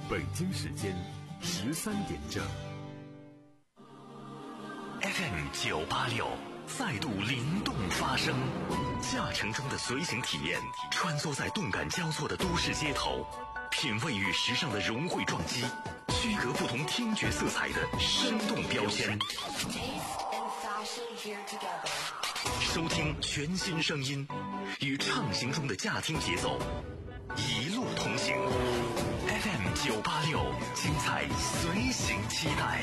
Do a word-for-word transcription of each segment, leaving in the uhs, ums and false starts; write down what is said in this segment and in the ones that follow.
北京时间十三点整。 F M 九八六再度灵动发声，驾乘中的随行体验，穿梭在动感交错的都市街头，品味与时尚的融汇撞击，区隔不同听觉色彩的生动标签。收听全新声音，与畅行中的驾听节奏一路同行。F M 九八六，精彩随行期待。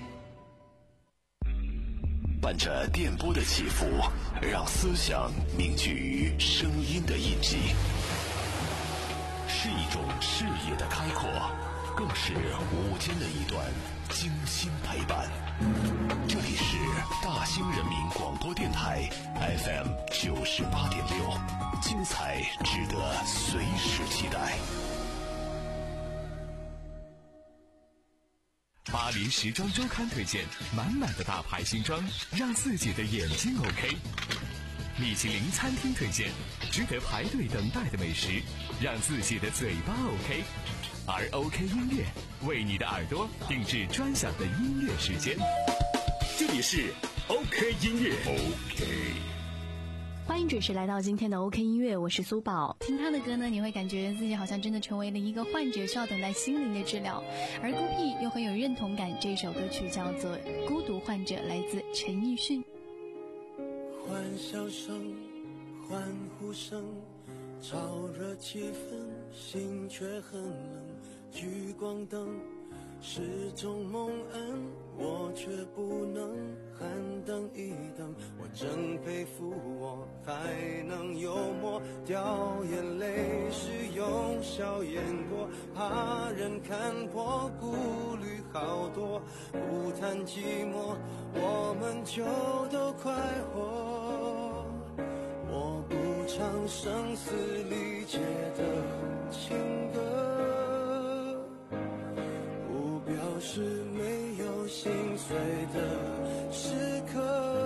伴着电波的起伏，让思想凝聚于声音的印记，是一种视野的开阔，更是午间的一段精心陪伴。这里是大兴人民广播电台 F M 九十八点六，精彩值得随时期待。 巴黎时装周刊推荐满满的大牌新装，让自己的眼睛 OK。米其林餐厅推荐值得排队等待的美食，让自己的嘴巴 OK。而 OK 音乐为你的耳朵定制专享的音乐时间。 这里是 OK 音乐 OK。 欢迎准时来到今天的 OK 音乐，我是苏宝。听他的歌呢，你会感觉自己好像真的成为了一个患者，需要等待心灵的治疗。而孤僻又很有认同感，这首歌曲叫做《孤独患者》，来自陈奕迅。 欢笑声，欢呼声，炒热气氛，心却很冷。聚光灯是种蒙恩，我却不能喊等一等。我真佩服我还能幽默，掉眼泪是用笑掩过，怕人看破，顾虑好多，不谈寂寞，我们就都快活。我不唱声嘶力竭的情歌，不表示没有心碎的时刻，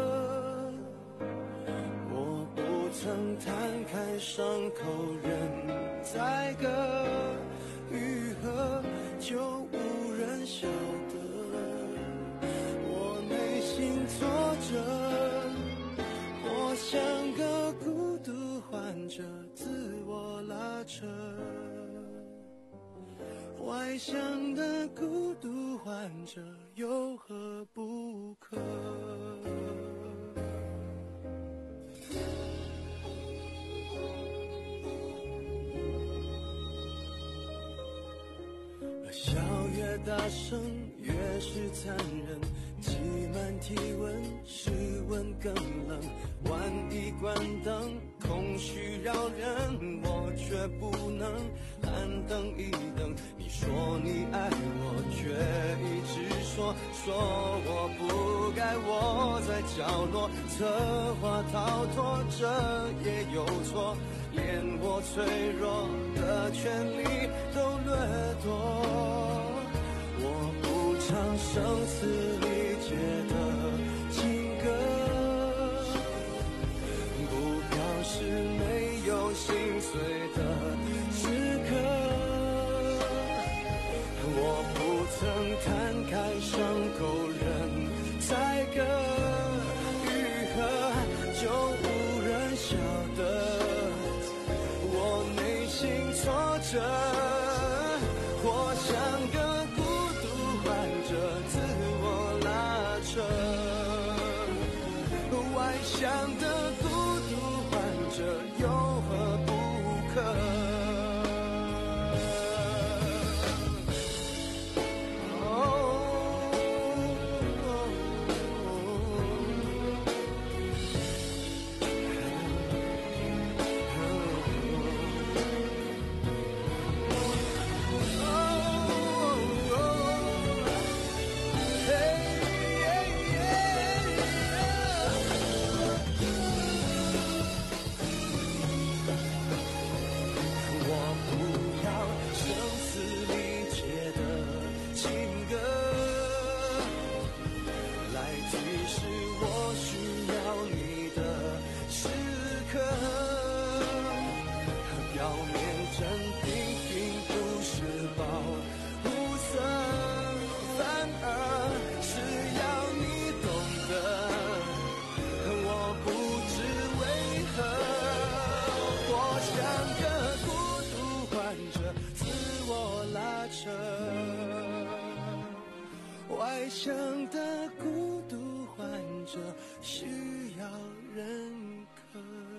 我不曾摊开伤口任宰割，愈合就无人晓得，我内心挫折，我像个孤独患者，自我拉扯，外向的孤独患者有何不可？笑越大声越是残忍，挤满体温，室温更冷，万一关灯，空虚扰人，我却不能喊等一等。你说你爱我，却一直说说我不该窝在角落，策划逃脱，这也有错，连我脆弱的权利都掠夺。我不唱声嘶力竭的情歌，不表示没有心碎的时刻，我不曾摊开伤口任宰割，愈合就无人晓得，我内心挫折， 自我拉扯，外向的孤独患者需要认可。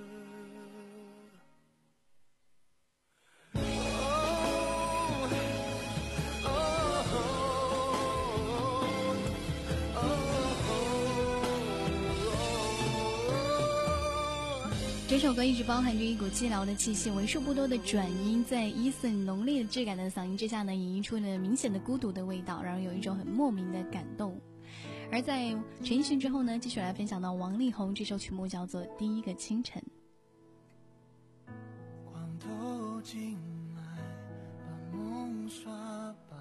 这首歌一直包含着一股寂寥的气息，为数不多的转音在Eason浓烈的质感的嗓音之下呢，演绎出了明显的孤独的味道，让人有一种很莫名的感动。而在陈奕迅之后呢，继续来分享到王力宏这首曲目叫做《第一个清晨》。 光透进来，把梦刷白，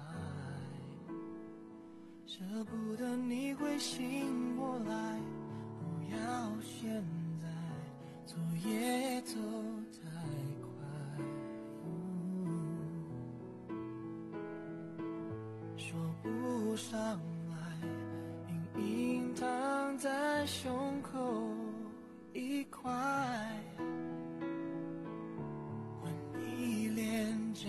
舍不得你会醒过来，不要现在走也走太快，嗯、说不上来，隐隐躺在胸口一块，吻你脸颊，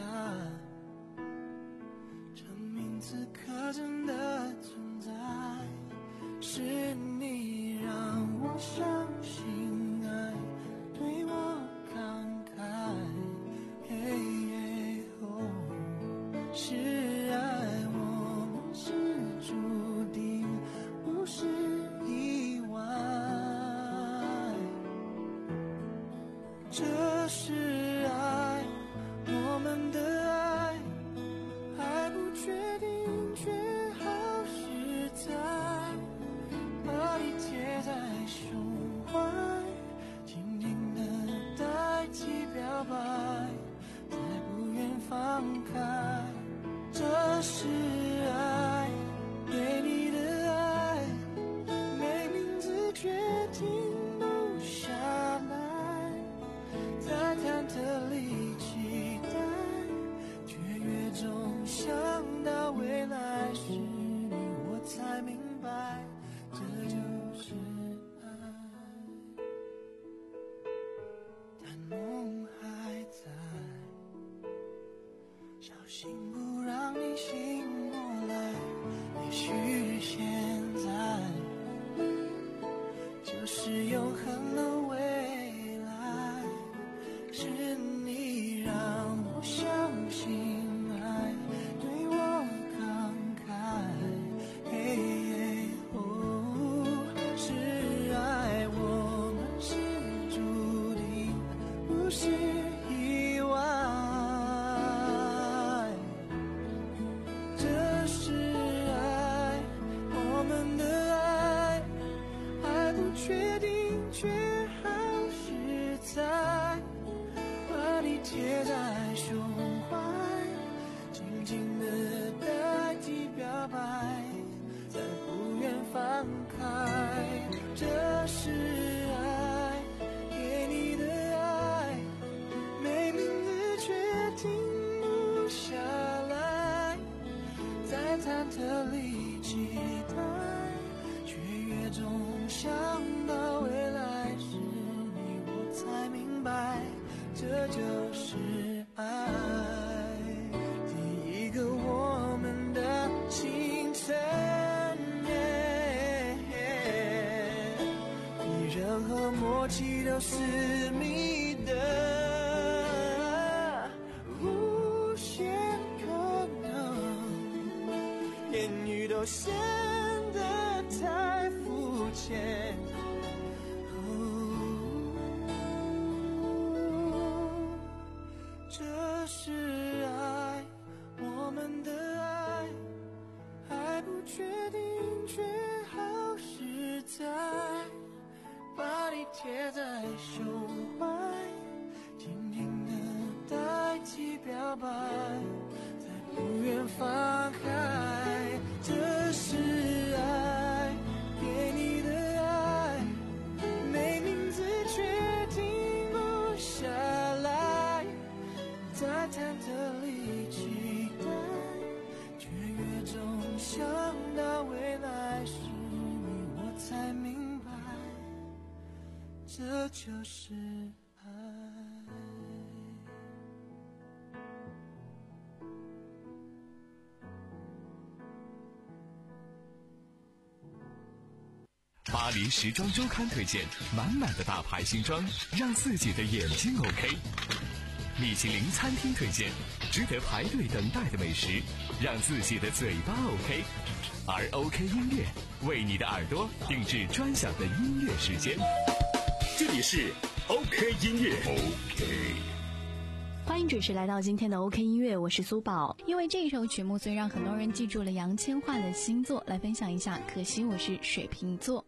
证明此刻真的存在，是你让我相信爱对我慷慨，嘿嘿哦，是爱我们是注定，不是意外，这是爱，我们的爱还不确定却好实在，把你贴在胸怀，紧紧地代替表白，再不愿放开，这是爱，给你的爱，没名字却停不下来，在忐忑里期待，却越总想到未来是你，我才明白，这就是爱，但梦还在，小心不让你醒过来，也许现在就是永恒的未来，是你让我相信爱对我慷慨，嘿嘿哦，是爱，我们是注定，不是意外，这是爱，我们的爱还不确定却好实在，把你贴在胸怀，紧紧地代替表白，再不愿放开，这是爱，给你的爱，没名字却停不下来，在忐忑里期待，却越总想到未来是你，我才明白，这就是爱。第一个我们的清晨，比任何默契都私密的无限可能，言语都显得太肤浅，这是爱，我们的爱还不确定却好实在，把你贴在胸怀，紧紧地代替表白，再不愿放开，这是爱，给你的爱，没名字却停不下来，在忐忑里期待，却越总想到未来是你，我才明白，这就是爱。 巴黎时装周刊推荐，满满的大牌新装，让自己的眼睛 OK。米其林餐厅推荐，值得排队等待的美食，让自己的嘴巴 OK。而 OK 音乐为你的耳朵定制专享的音乐时间。 这里是 OK 音乐 OK。 欢迎准时来到今天的 OK 音乐，我是苏宝。因为这首曲目，所以让很多人记住了杨千嬅的星座，来分享一下。可惜我是水瓶座。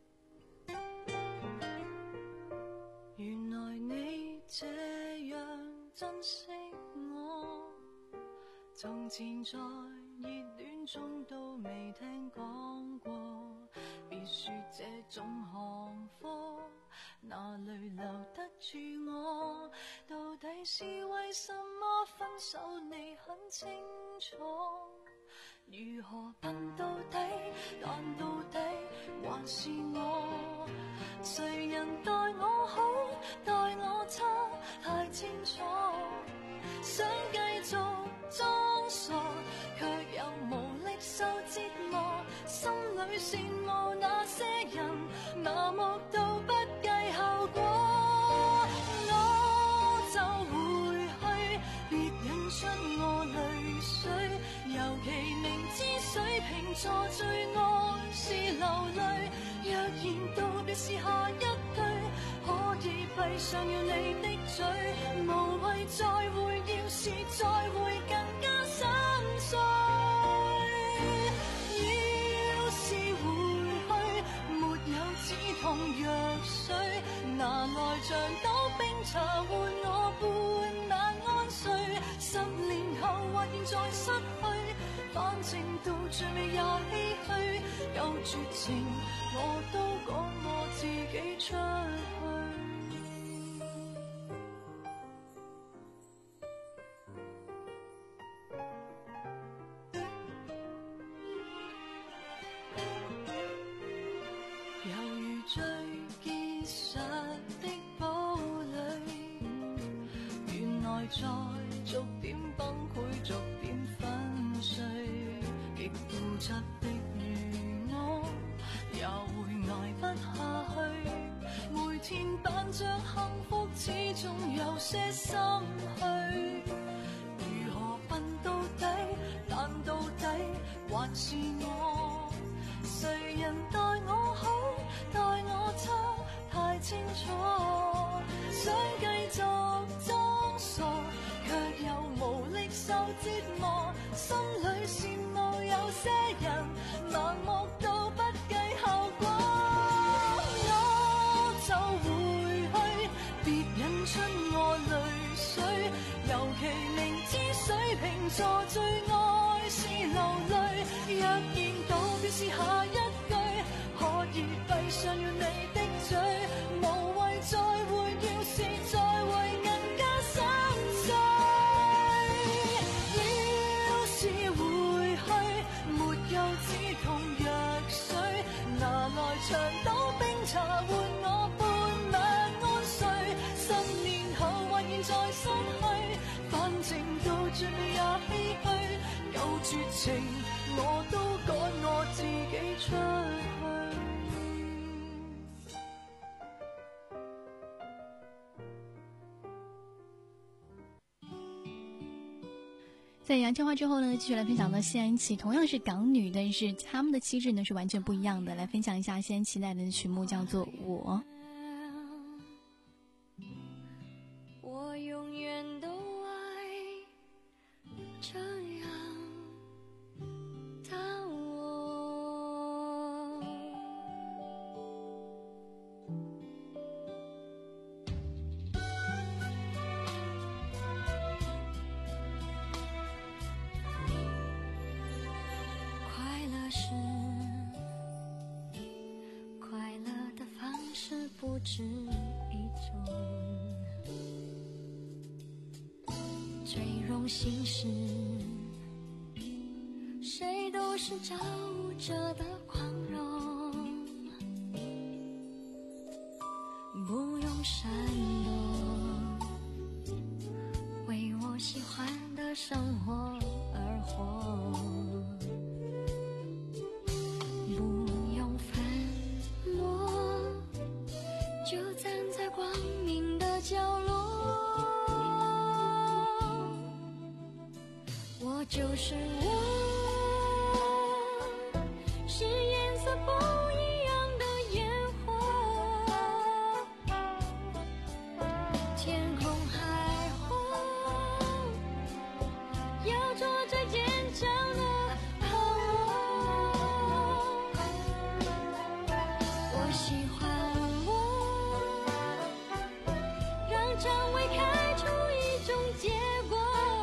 原來你這樣珍惜我，從前在熱戀中都未聽講過，別說這種行貨哪裏留得住我，到底是為什麼分手你很清楚，如何笨到底，但到底還是我，誰人待我好待我差太清楚，想繼續裝傻卻又無力受折磨，心裏羨慕那些人麻木到不計後果，我就回去別引出我淚水，尤其明知水瓶座最愛是流淚，若然道別是下一句，可以閉上了你的嘴，無謂再會，要是再會更加心碎，要是回去沒有止痛藥水，拿來像倒冰茶換我半晚安睡，十年後或現在失去，反正到最尾也唏噓，有絕情我都趕我自己出去。猶如最結實的堡壘，原來在逐點崩潰，逐點粉碎，極固執的如我，也會捱不下去，每天扮着幸福，始終有些心虛，如何笨到底，但到底還是我，誰人待我好待我差太清楚，想繼續裝傻卻又無力受折磨，心裏羨慕有些人盲目到不計後果，我就回去別引出我淚水，尤其明知水瓶座最愛是流淚，若然道別是下一句，可以閉上了你的嘴，無謂再會，要是再會更加心碎，要是回去沒有止痛藥水，拿來長島冰茶換我半晚安睡，十年後或現在失去，反正到最尾也唏噓，有絕情我都趕我自己出去。 在杨千嬅之后呢，继续来分享到谢安琪，同样是港女，但是她们的气质呢是完全不一样的。来分享一下谢安琪带来的曲目，叫做《我》。 我永远都爱这样的我，快乐是快乐的方式不止一种，最荣幸是谁都是照着的宽容，不用闪躲，为我喜欢的生活而活，不用反驳， 就是我，是颜色不一样的烟火，天空海阔，要做最坚强的泡沫。我喜欢我，让蔷薇开出一种结果。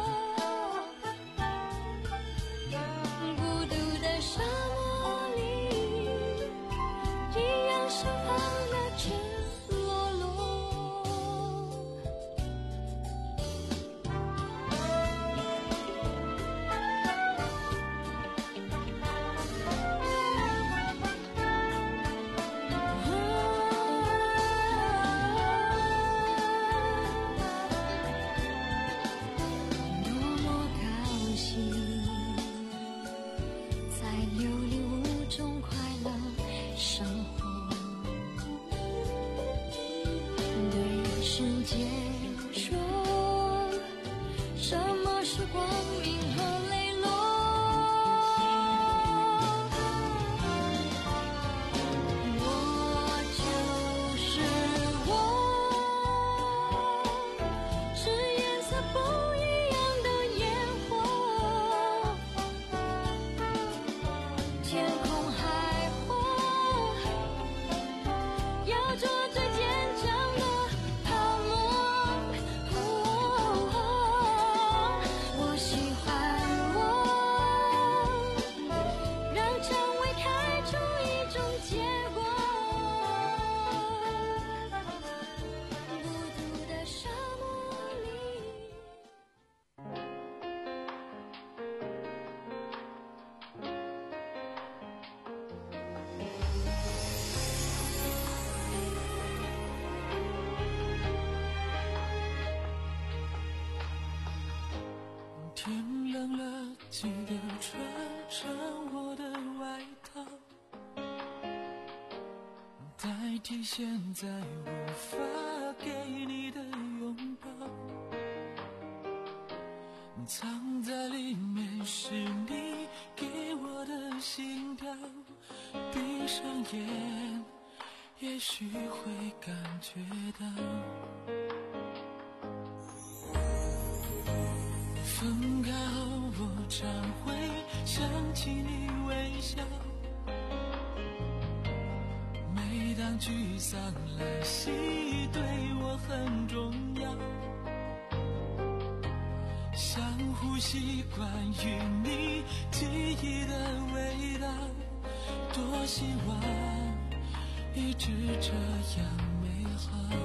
孤独的沙漠里，一样盛放的赤裸裸。多么高兴，在有理无中快乐生活，对世界说，什么是光明和磊落？我就是我，是颜色不一样的烟火，天空海阔，要做最坚强的泡沫。我喜欢我，让蔷薇开出一种结果。孤独的沙漠里。 天冷了，记得穿上我的外套，代替现在无法给你的拥抱。藏在里面是你给我的心跳，闭上眼，也许会感觉到。分开后我常会想起你微笑，每当沮丧来袭对我很重要，相互习惯于你记忆的味道，多希望一直这样美好。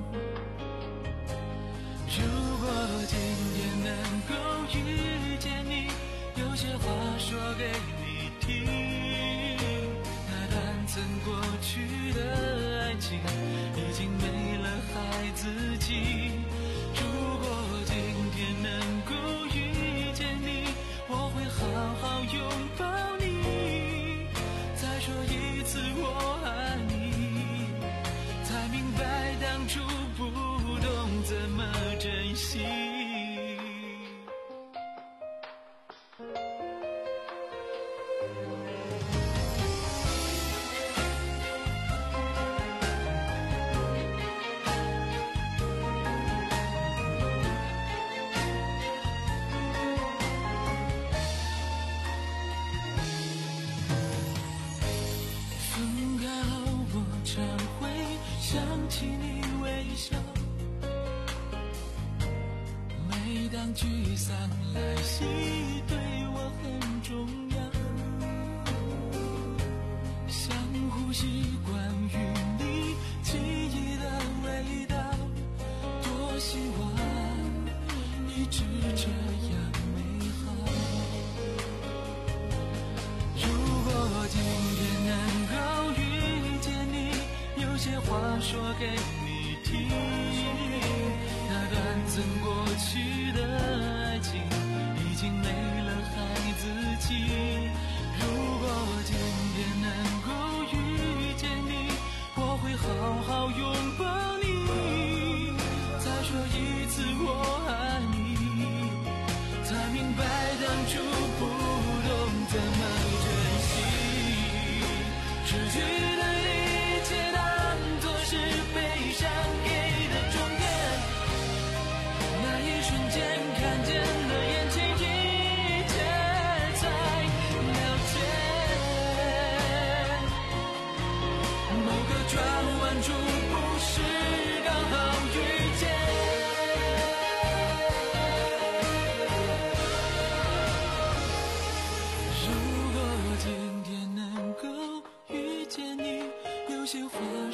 如果今天能够遇见你，有些话说给你听，那段曾过去的爱情已经没了孩子气。如果今天能够遇见你，我会好好拥抱你，再说一次我爱你，才明白当初不懂怎么珍惜。分开后我常会想起你微笑，每当沮丧来袭对我很重要，相互习惯于你记忆的味道，多希望一直这样美好。如果今天能够遇见你，有些话说给你听，那段曾过去的爱情已经没了孩子气。如果今天能够遇见你，我会好好拥抱你，再说一次我爱你，才明白当初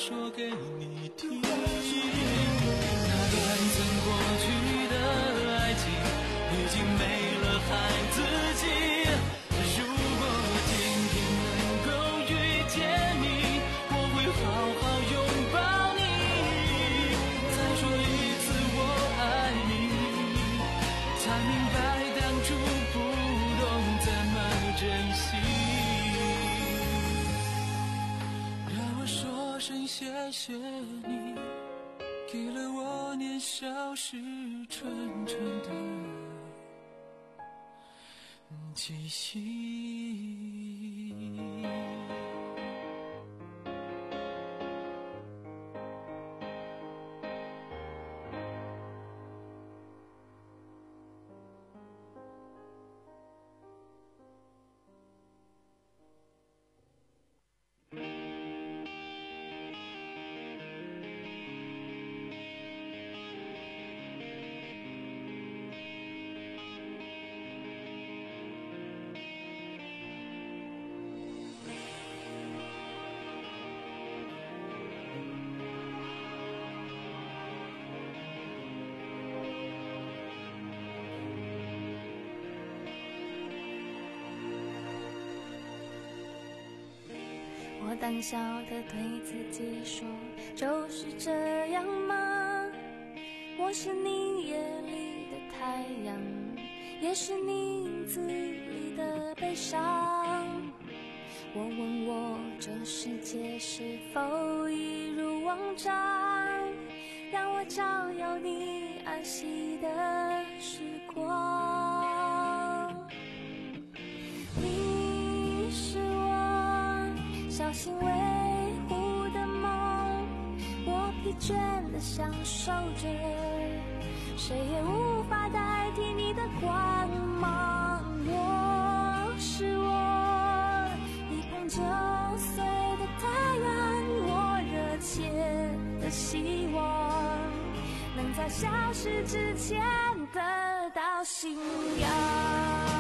说给你听，那个还曾过去的爱情已经没了孩子气。如果今天能够遇见你，我会好好拥抱你，再说一次我爱你，才明白当初不懂怎么珍惜。让我说声谢谢你，给了我年少时纯纯的气息。 我胆小的对自己说，就是这样吗？我是你夜里的太阳，也是你影子里的悲伤。我问我这世界是否一如往常，让我照耀你安息的时光。你是我小心维护的梦，我疲倦地享受着，谁也无法代替你的光芒。我是我一捧就碎的太阳，我热切的希望能在消失之前得到信仰。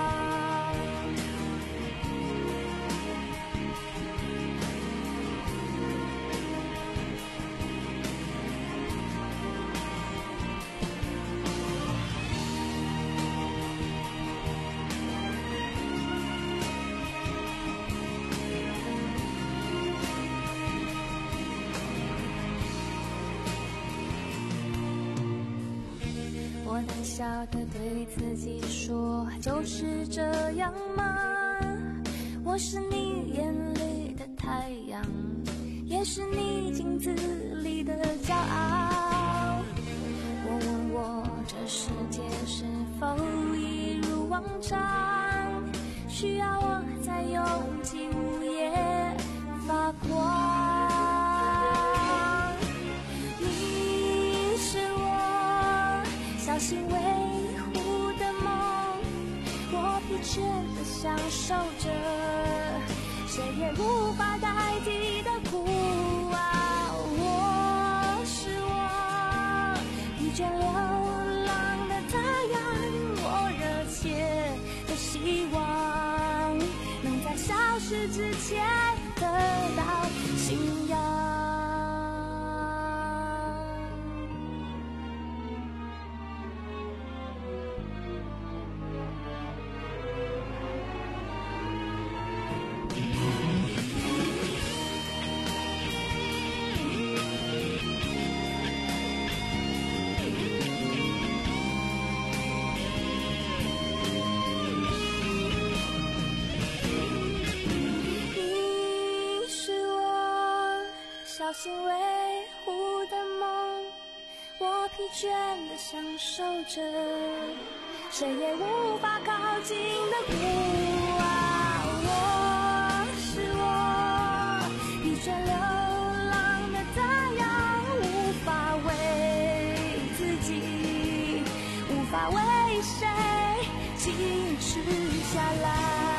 我胆小的对自己说，就是这样吗？我是你眼里的太阳，也是你镜子里的骄傲。我问我这世界是否一如往常，需要我在拥挤午夜发光。你是我小心维护的梦，我疲倦地享受着，谁也无法代替的孤傲。我是我疲倦流浪的太阳，我热切的希望能在消失之前得到信仰。小心维护的梦，我疲倦地享受着，谁也无法靠近的孤傲。我是我疲倦流浪的太阳，无法为自己，无法为谁坚持下来。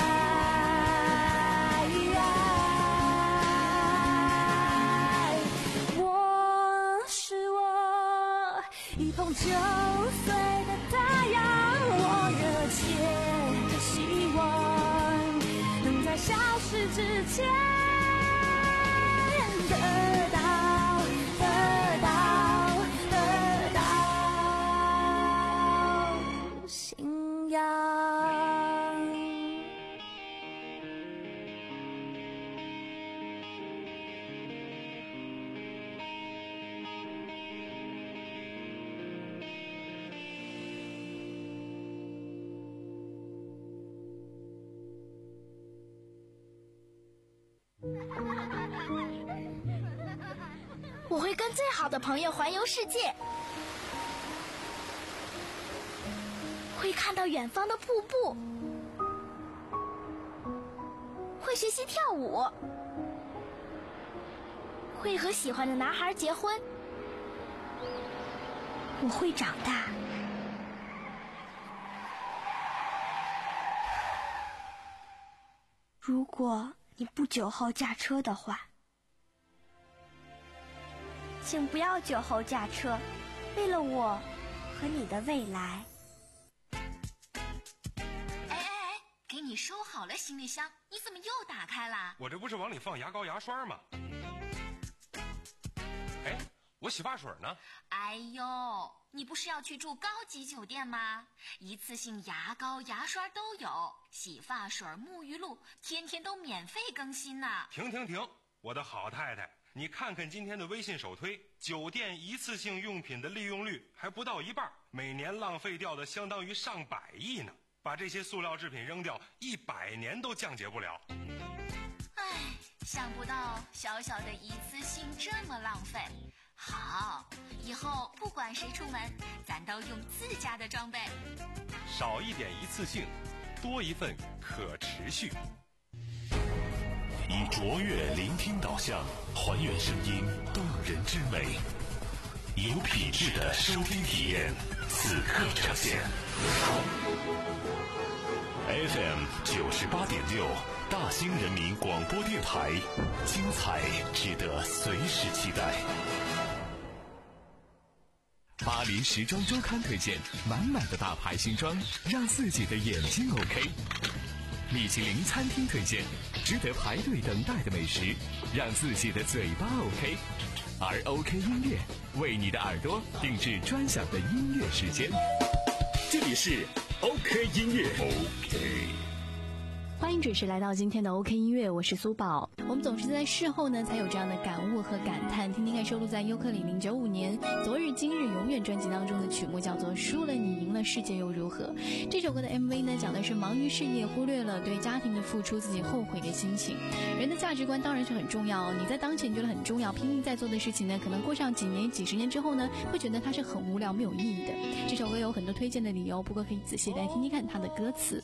一捧就碎的太阳，我热切的希望能在消失之前得到，得到，得到信仰。我会跟最好的朋友环游世界，会看到远方的瀑布，会学习跳舞，会和喜欢的男孩结婚。我会长大。如果你不酒后驾车的话，请不要酒后驾车，为了我和你的未来。 哎哎哎，给你收好了行李箱，你怎么又打开了？ 我这不是往里放牙膏牙刷吗？哎，我洗发水呢？ 哎呦，你不是要去住高级酒店吗？一次性牙膏牙刷都有，洗发水沐浴露天天都免费更新呢。 停停停，我的好太太，你看看今天的微信首推，酒店一次性用品的利用率还不到一半，每年浪费掉的相当于上百亿呢。把这些塑料制品扔掉，一百年都降解不了。 唉，想不到小小的一次性这么浪费。好，以后不管谁出门，咱都用自家的装备。 少一点一次性，多一份可持续。 以卓越聆听导向，还原声音动人之美，有品质的收听体验，此刻呈现。F M 九十八点六，大兴人民广播电台，精彩值得随时期待。 巴黎时装周刊推荐，满满的大牌新装，让自己的眼睛 OK。米其林餐厅推荐，值得排队等待的美食，让自己的嘴巴 OK。而 OK 音乐为你的耳朵定制专享的音乐时间。 这里是 OK 音乐 OK。 欢迎准时来到今天的 OK 音乐，我是苏宝。我们总是在事后呢才有这样的感悟和感叹，听听看收录在尤克里零九五年《昨日今日永远》专辑当中的曲目，叫做《输了你赢了世界又如何》。这首歌的 M V 呢讲的是忙于事业，忽略了对家庭的付出，自己后悔的心情。人的价值观当然是很重要，你在当前觉得很重要，拼命在做的事情呢，可能过上几年几十年之后呢，会觉得它是很无聊没有意义的。这首歌有很多推荐的理由，不过可以仔细来听听看它的歌词。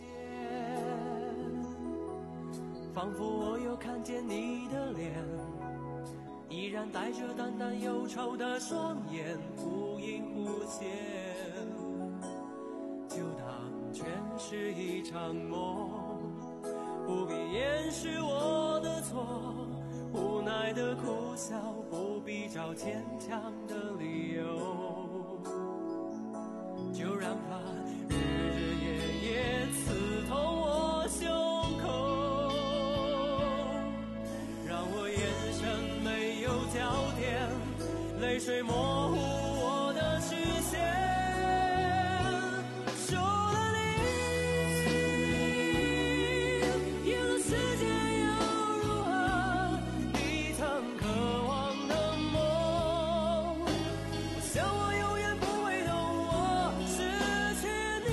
仿佛我又看见你的脸，依然带着淡淡忧愁的双眼，忽隐忽现，就当全是一场梦，不必掩饰我的错，无奈的苦笑，不必找坚强的理由，就让它日日夜夜刺痛我胸口，焦点，泪水模糊我的视线，输了你，赢了世界又如何？你曾渴望的梦，我想我永远不会懂我失去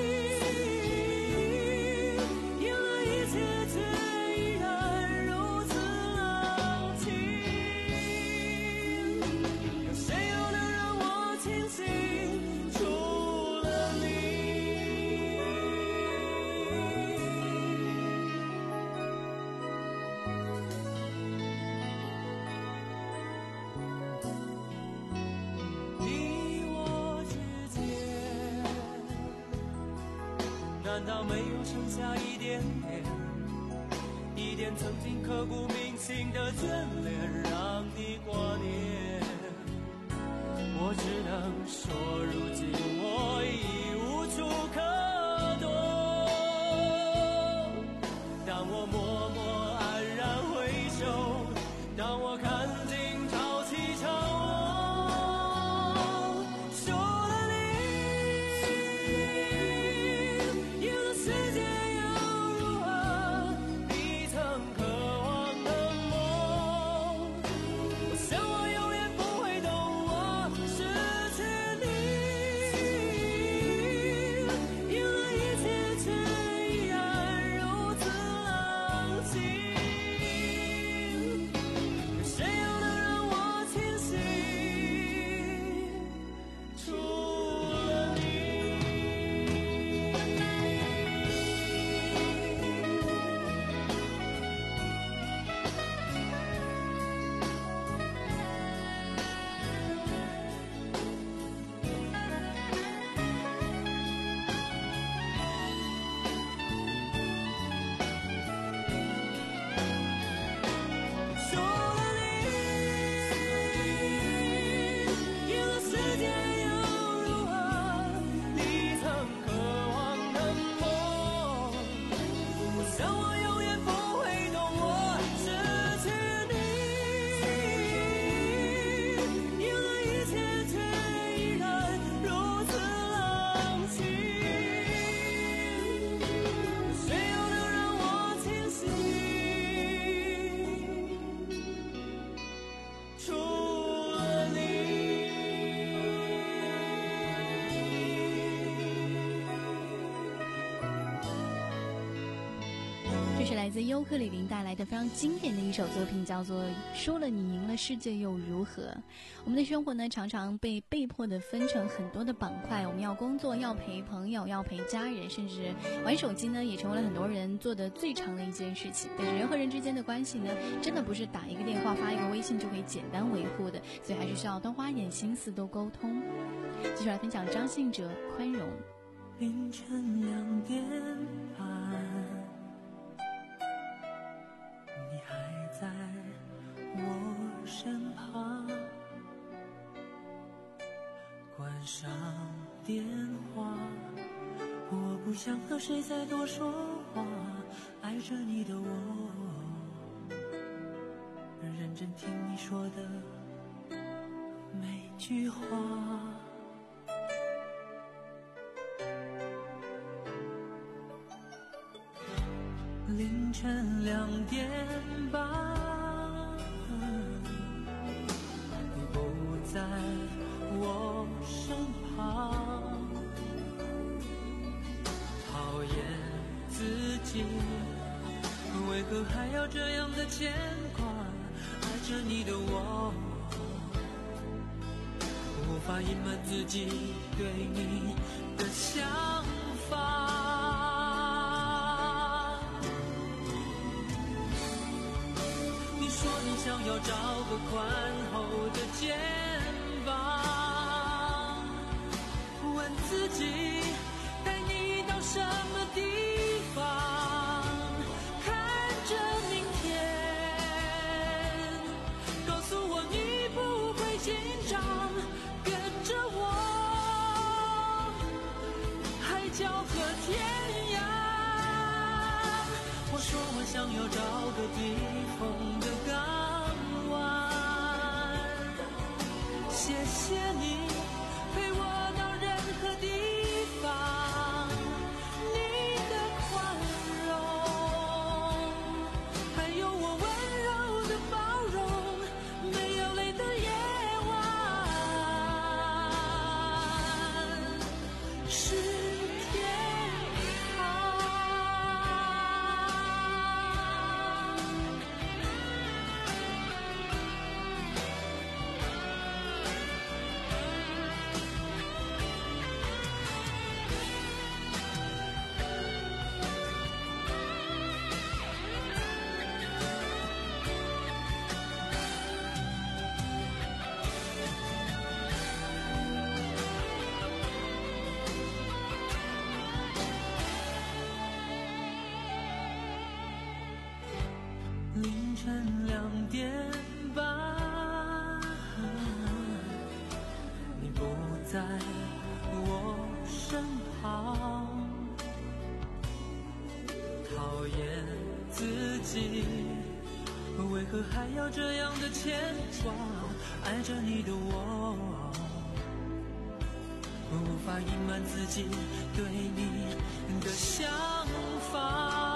你，赢了一切却依然如此冷清。难道没有剩下一点点，一点曾经刻骨铭心的眷恋，让你挂念？我只能说，如今我已无处可躲。当我默默黯然回首，当我这是来自尤克里林带来的非常经典的一首作品，叫做《说了你赢了世界又如何》。我们的生活呢，常常被被迫的分成很多的板块，我们要工作，要陪朋友，要陪家人，甚至玩手机呢，也成为了很多人做的最长的一件事情。但是人和人之间的关系呢，真的不是打一个电话、发一个微信就可以简单维护的，所以还是需要多花点心思，多沟通。继续来分享张信哲《宽容》。 凌晨两点半，你还在我身旁，关上电话，我不想和谁再多说话，爱着你的我，认真听你说的每句话。凌晨两点半，你不在我身旁，讨厌自己，为何还要这样的牵挂？爱着你的我，无法隐瞒自己对你的想法。说你想要找个宽厚的肩膀，问自己带你到什么地方，看着明天，告诉我你不会紧张，跟着我，海角和天涯。我说我想要找个避风的港湾，谢谢你陪我到任何地方，你的宽容，还有我温柔的包容，没有泪的夜晚是天堂。凌晨两点半，你不在我身旁，讨厌自己，为何还要这样的牵挂？爱着你的我，无法隐瞒自己对你的想法。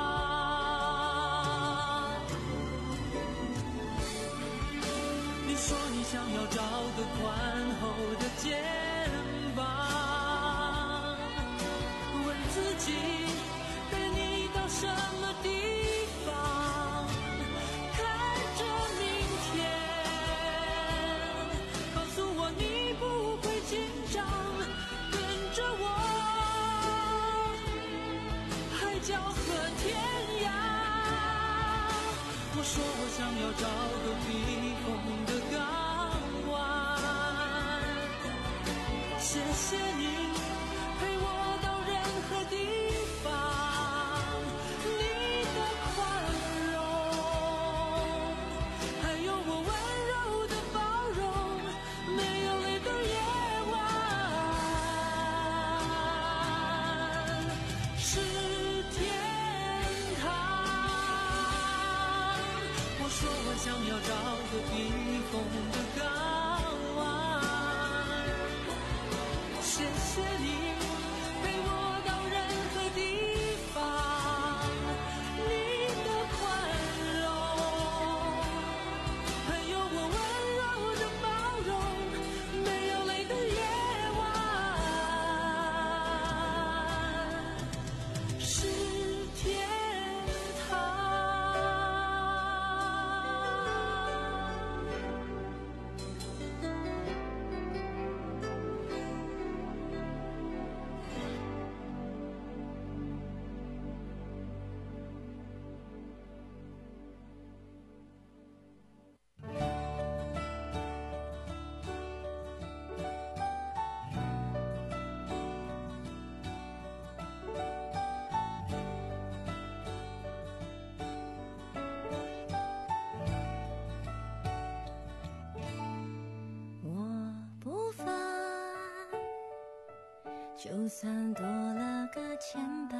说你想要找个宽厚的肩膀，问自己带你到什么地方，看着明天，告诉我你不会紧张，跟着我，海角和天涯。我说我想要找个避风的港湾，谢谢你陪我到任何地方，你的宽容，还有我温柔的包容，没有泪的夜晚是天堂。我说我想要找个避风的港湾，谢谢你陪我到任何地方，你的宽容，还有我温柔的包容，没有泪的夜晚是天堂。 就算多了个牵绊，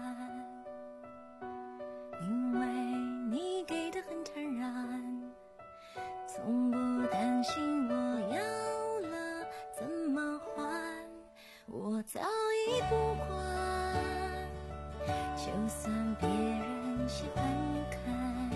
因为你给的很坦然，从不担心我要了怎么还，我早已不管，就算别人喜欢看，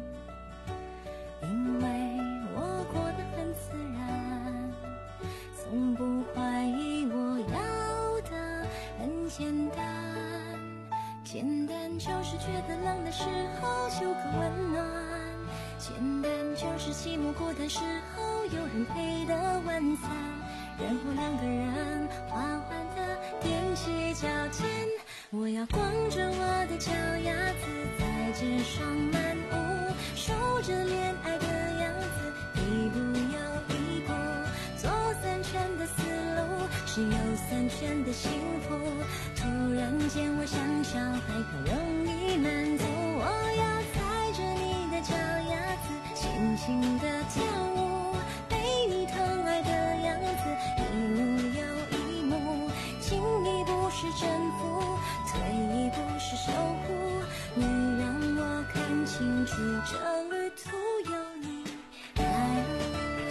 因为我过得很自然，从不怀疑我要的很简单，简单就是觉得冷的时候有个温暖，简单就是寂寞孤单时候有人陪的晚餐，然后两个人缓缓地踮起脚尖，我要光着我的脚丫子在街上漫舞，守着恋爱的样子，一步又一步，左三圈的思路是右三圈的幸福，突然间我想想还很容易满足，我要踩着你的脚丫子轻轻地跳舞，被你疼爱的样子一幕又一幕，进一步是征服，退一步是守护，你让我看清楚这旅途有你带路。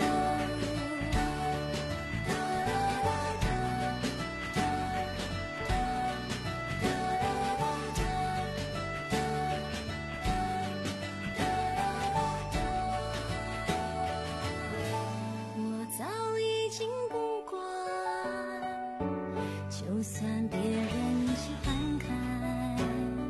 我早已经不管，就算别人喜欢看，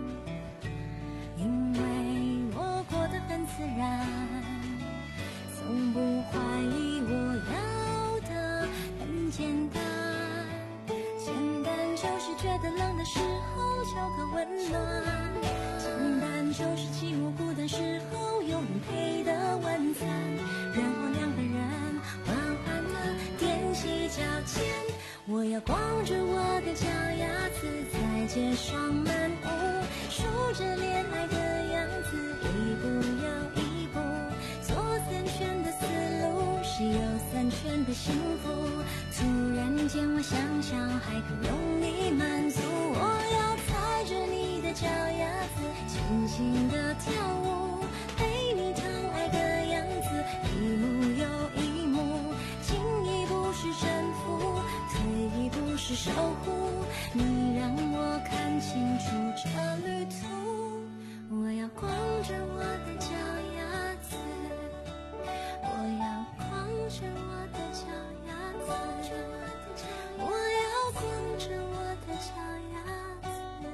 因为我过得很自然，从不怀疑我要的很简单，简单就是觉得冷的时候有个温暖，简单就是寂寞孤单时候有人陪的晚餐，然后两个人缓缓地踮起脚尖，我要光着我的脚丫子在街上漫舞，守着恋爱的样子，一步又一步，左三圈的思路是右三圈的幸福，突然间我想想还很容易满足，我要踩着你的脚丫子轻轻地跳舞，被你疼爱的样子一幕又一幕，进一步是征服，退一步是守护，你让我看清楚这旅途，我要光着我的脚丫子，我要光着我的脚丫子，我要光着我的脚丫子、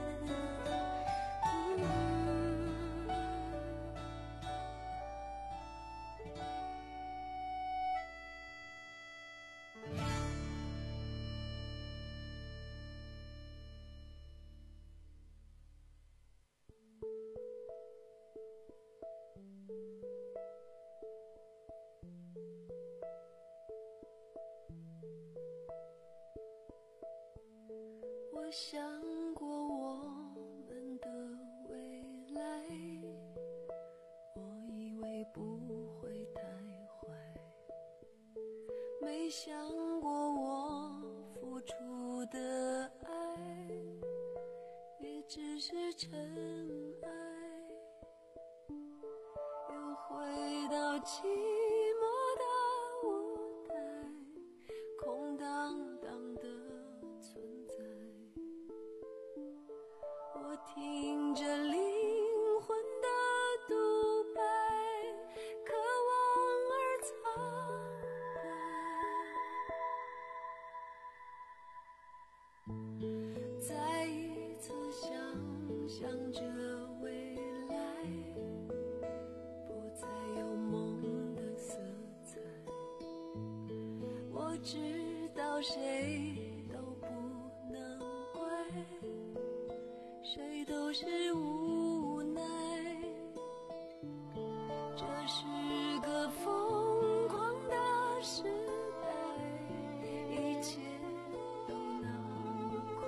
嗯我想过我们的未来，我以为不会太坏，没想过我付出的爱也只是尘埃，又回到寂寞的舞台，空荡荡的存在，我听着灵魂的独白，可望而苍白，再一次想象着未来，不再有梦的色彩，我知道谁都不能怪，谁都是无奈，这是个疯狂的时代，一切都那么快，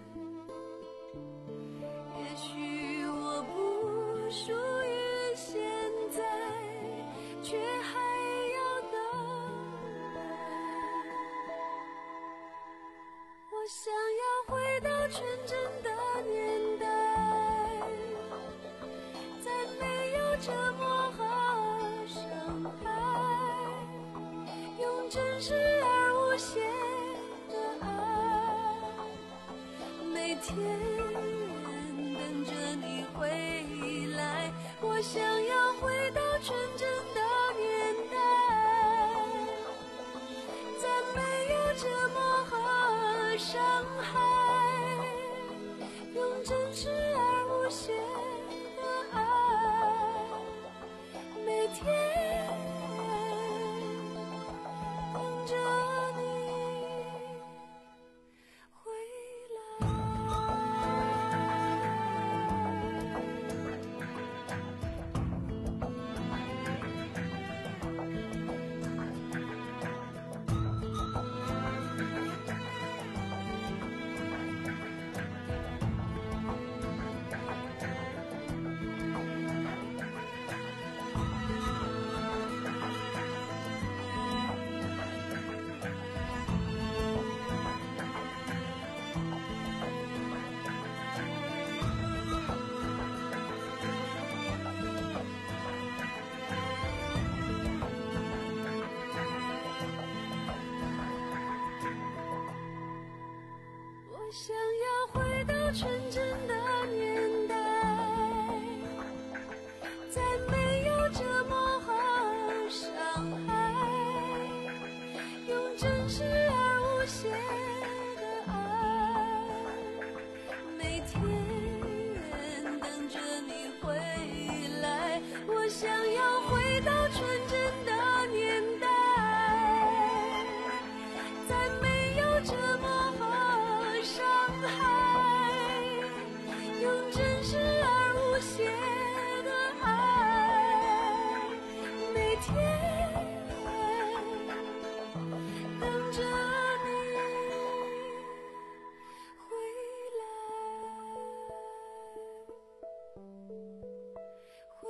也许我不属于现在，却还要等待，我想要天等着你回来，我想要回到纯真的年代，再没有折磨和伤害，用真实而无邪的爱，每天等着你回我想要回到纯真的年代，再没有折磨和伤害，用真实而无邪的爱，每天等着你回来。我想要回到纯真的年代，再没有折磨和伤害，用真实而无邪的爱，每天等着你回来，回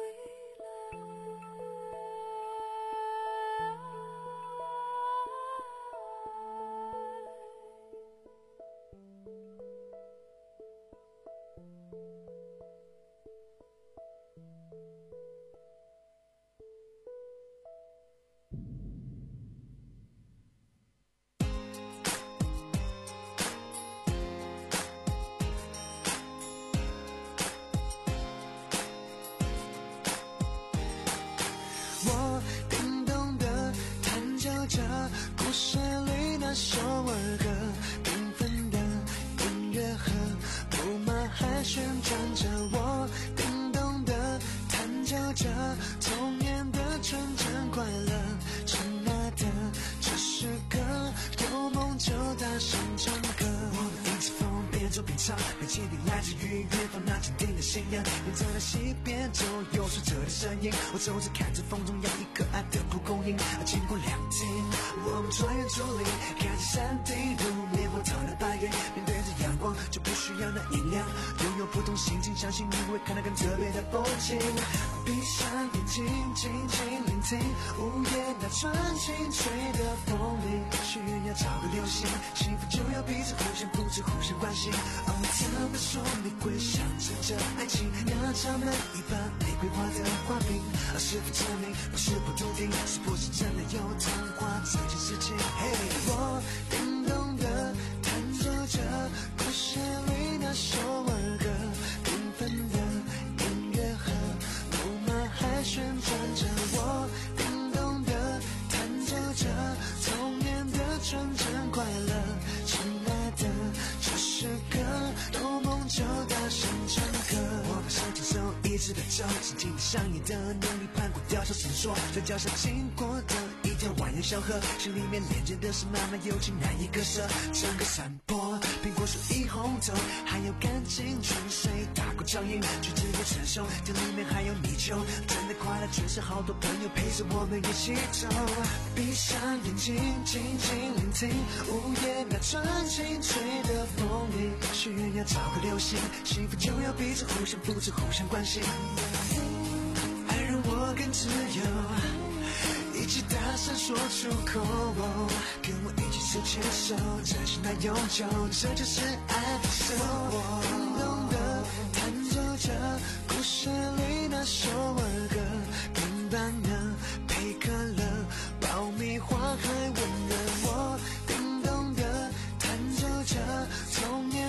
我叮咚地弹奏着故事里那首儿歌，缤纷的音乐和木马还旋转着。我叮咚地弹奏着童年的纯真快乐。亲爱的，这是歌，有梦就大声唱歌。我们一起疯，边走边唱，边坚定来自于远方那坚定的信仰。沿着那西边走，有说着的声音，我走着看着风中洋溢可爱的蒲公英。经过两天，我们穿越竹林，看着山顶如棉花糖的白云，面对着阳光就不需要那音量，拥有不同心情，相信你会看到更特别的风景。闭上眼睛，静静聆听午夜那纯净吹的风铃，许愿要找个流星，幸福就要彼此互相扶持，互相关心。哦，他们说玫瑰象征着爱情，那场门一把玫瑰花的花瓶，而是否证明不是不笃定，是不是真的有昙花这件事情？嘿，我叮咚的弹奏着故事里那首儿歌，缤纷的音乐和木马还旋转着。我叮咚的弹奏着童年的纯真快乐。亲爱的，这是歌，有梦就大声唱歌。我把手牵手一直的走，紧紧的上演的能力盘过吊桥绳索，转角上经过的一条蜿蜒小河，心里面连接的是满满友情难以割舍。整个山坡苹果树一红透，还有干净泉水打过脚印，橘子也成熟，这里面还有泥鳅，真的快乐全是好多朋友陪着我们一起走。闭上眼睛，静静聆听午夜那纯净吹的风铃，许愿要找个流星，幸福就要彼此互相扶持，互相关心。爱让我更自由，一起大声说出口，跟我一起手牵手，真心来永久，这就是爱的生活。叮咚的弹奏着故事里那首儿歌，平凡的配可乐，爆米花还温热。我叮咚的弹奏着童年的纯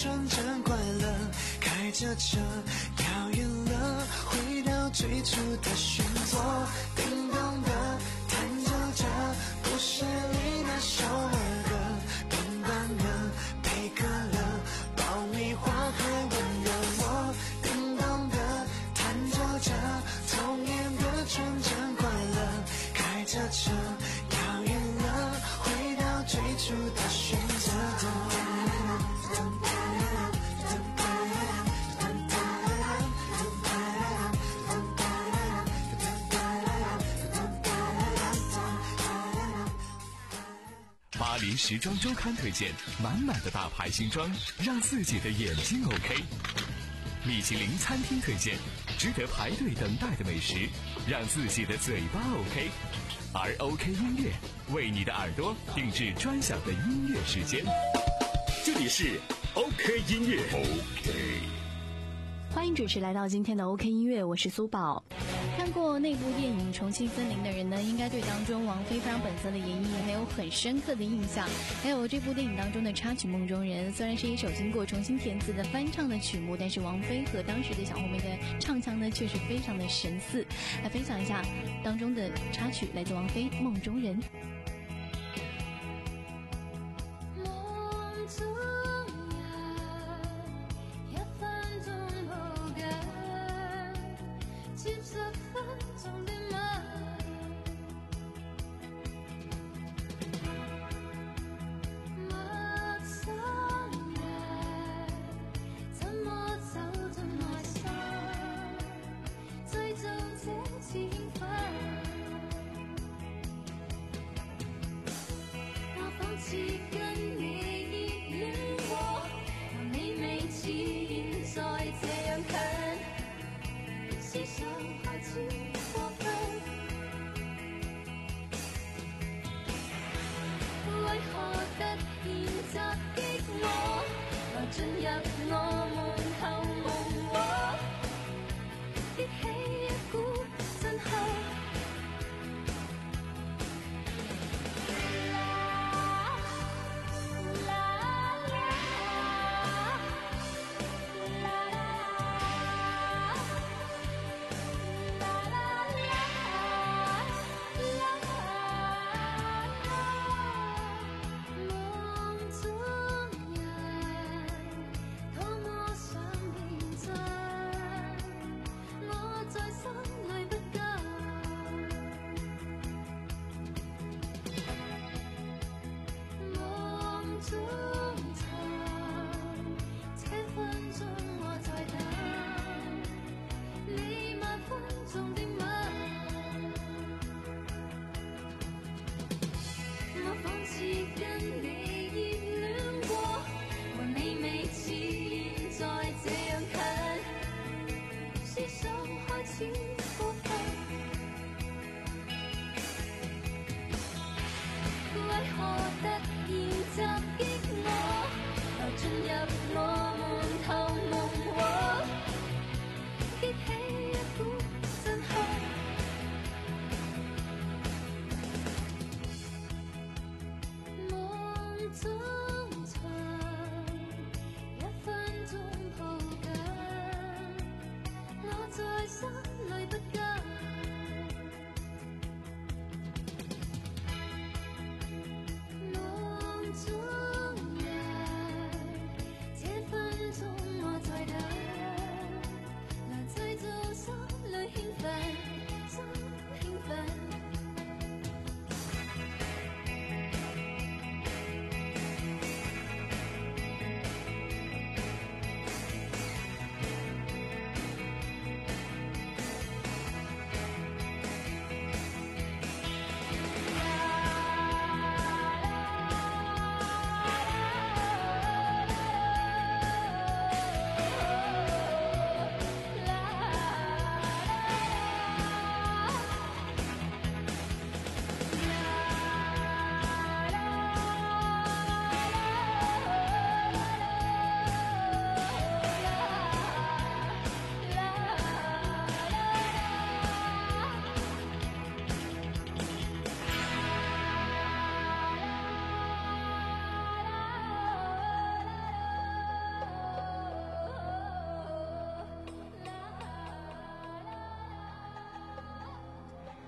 纯真快乐，开着车遥远了，回到最初的选择。叮咚的弹奏着，不是你那首儿歌，平淡的配可乐，爆米花还温热。我叮咚的弹奏着，童年的纯真快乐，开着车遥远了，回到最初的选择。 巴黎时装周刊推荐满满的大牌新装，让自己的眼睛 OK。米其林餐厅推荐值得排队等待的美食，让自己的嘴巴 OK。而 OK 音乐为你的耳朵定制专享的音乐时间。 这里是 OK 音乐 OK。 欢迎准时来到今天的 OK 音乐，我是苏宝。看过那部电影《重庆森林》的人呢，应该对当中王菲非常本色的演绎还有很深刻的印象。还有这部电影当中的插曲《梦中人》，虽然是一首经过重新填词的翻唱的曲目，但是王菲和当时的小红梅的唱腔呢，却是非常的神似。来分享一下当中的插曲，来自王菲《梦中人》。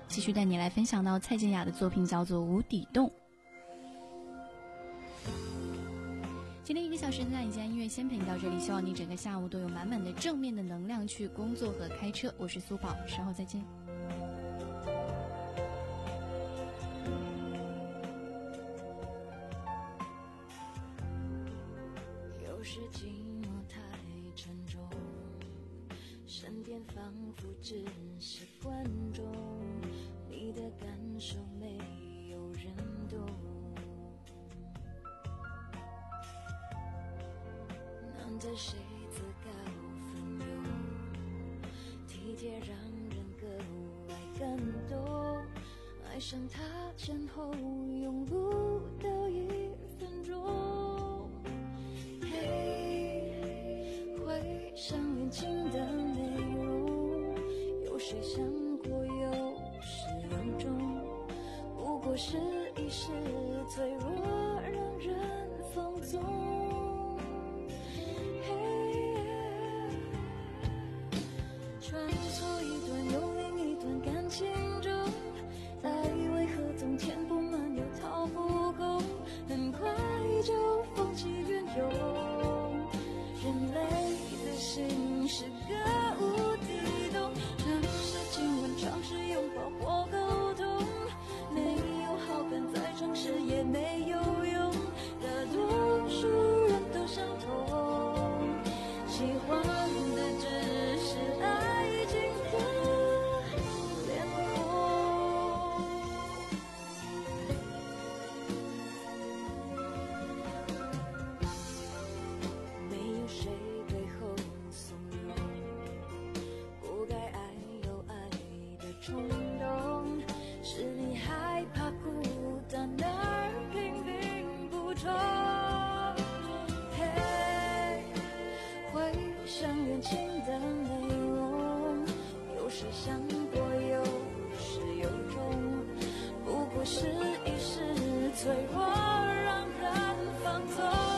继续带你来分享到蔡健雅的作品叫做《无底洞》。今天一个小时的你家音乐先陪你到这里，希望你整个下午都有满满的正面的能量去工作和开车。我是苏宝，稍后再见。 有时寂寞太沉重，身边仿佛只是观众，你的感受没有人懂。难得谁自告奋勇，体贴让人格外感动，爱上他前后用不到一分钟。嘿，回想恋情的内容，有谁想过有始有终，不过是一时脆弱让人放纵。穿梭一段又另一段感情中，爱为何总填不满又掏不空，很快就风起云涌。人类的心是个无底洞，尝试亲吻，尝试拥抱或沟通，没有好感再尝试也没有用，大多数人都相同，喜欢的只是爱情的脸孔。没有谁背后怂恿，不该爱有爱的冲动，是你害怕孤单而拼命补充。嘿，回想恋情的内容，有谁想过有始有终，不过是一时脆弱让人放纵。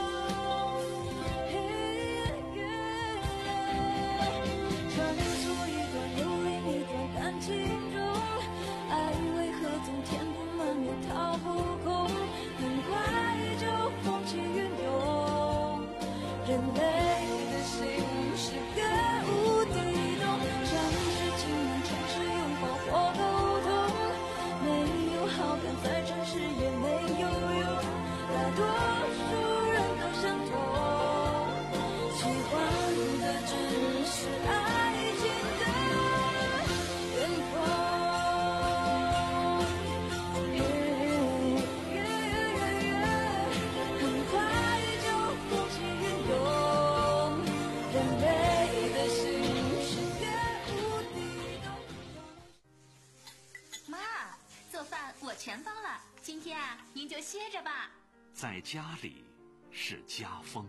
穿梭一段又另一段感情中，爱为何总填不满又掏不空，很快就风起云涌。人类的心是个无底洞，尝试亲吻，尝试拥抱或沟通，没有好感再尝试也没有用，大多数人都相同，喜欢的只是爱情的脸孔。很快就风起云涌，人类的心是个无底洞。 妈，做饭我全包了，今天啊，您就歇着吧。 在家里是家风，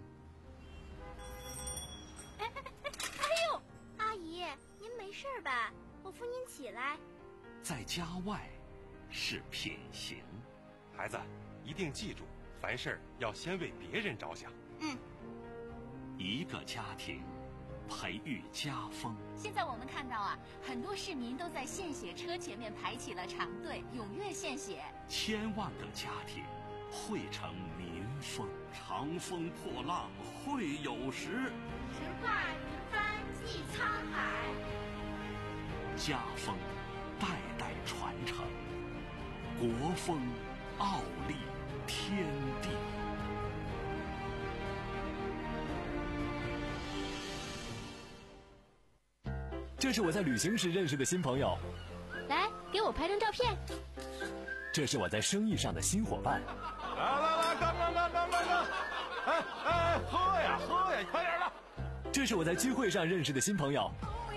哎哎哎哎呦，阿姨，您没事吧？我扶您起来。 在家外是品行。 孩子，一定记住，凡事要先为别人着想。 嗯。 一个家庭培育家风。 现在我们看到啊，很多市民都在献血车前面排起了长队，踊跃献血。 千万个家庭汇成民风，长风破浪会有时， 直挂云帆济沧海。 家风代代传承，国风傲立天地。 这是我在旅行时认识的新朋友， 来，给我拍张照片。 这是我在生意上的新伙伴。 来来来，干干干干干干！哎哎，喝呀喝呀，快点的！ 这是我在聚会上认识的新朋友。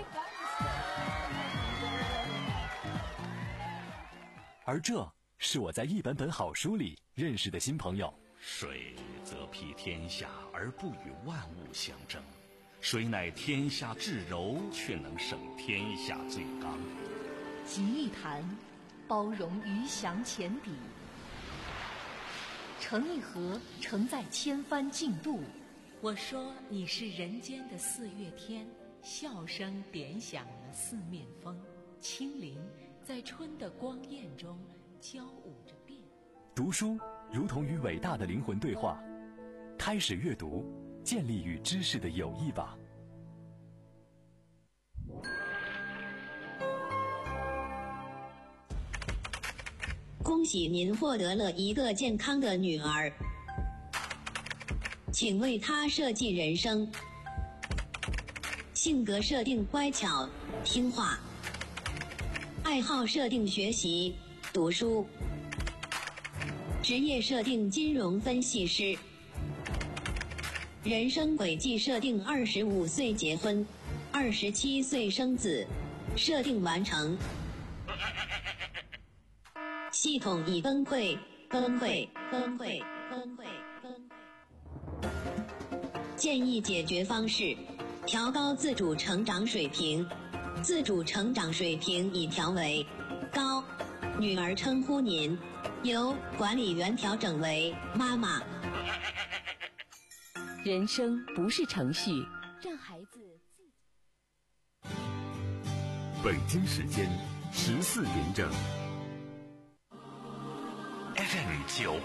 而这是我在一本本好书里认识的新朋友。 水则披天下而不与万物相争，水乃天下至柔，却能胜天下最刚。 集一坛，包容鱼翔浅底；盛一盒，承载千帆竞渡。我说你是人间的四月天，笑声点响了四面风，清灵在春的光艳中交舞着变。 读书如同与伟大的灵魂对话，开始阅读，建立与知识的友谊吧。 恭喜您获得了一个健康的女儿，请为她设计人生。性格设定乖巧听话，爱好设定学习读书，职业设定金融分析师，人生轨迹设定二十五岁结婚，二十七岁生子，设定完成。系统已崩溃，崩溃，崩溃，崩溃，崩溃。建议解决方式：调高自主成长水平，自主成长水平已调为高。女儿称呼您，由管理员调整为妈妈。 人生不是程序，让孩子自己。 北京时间十四点整。 F M 九